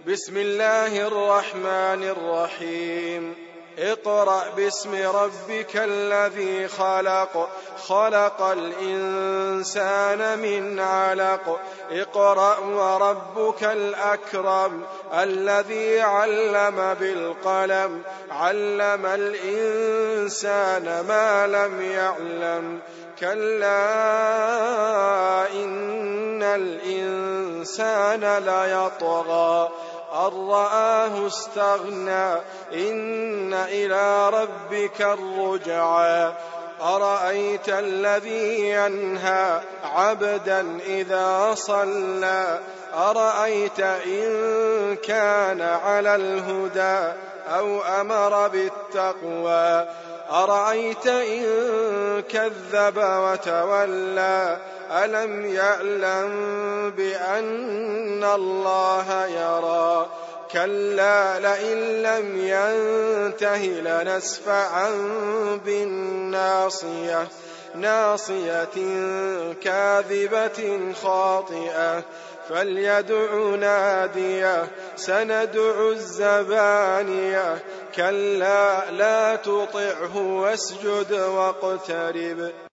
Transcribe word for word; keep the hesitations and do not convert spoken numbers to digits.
بسم الله الرحمن الرحيم اقرأ باسم ربك الذي خلق خلق الإنسان من علق اقرأ وربك الأكرم الذي علم بالقلم علم الإنسان ما لم يعلم كلا إن الإنسان ليطغى أن رآه استغنى إن إلى ربك الرجعى أرأيت الذي ينهى عبدا إذا صلى أرأيت إن كان على الهدى أو أمر بالتقوى أرأيت إن كذب وتولى ألم يعلم بأن الله يرى كلا لئن لم ينته لنسفعا بالناصية ناصية كاذبة خاطئة فليدع ناديه سندع الزبانية كلا لا تطعه واسجد واقترب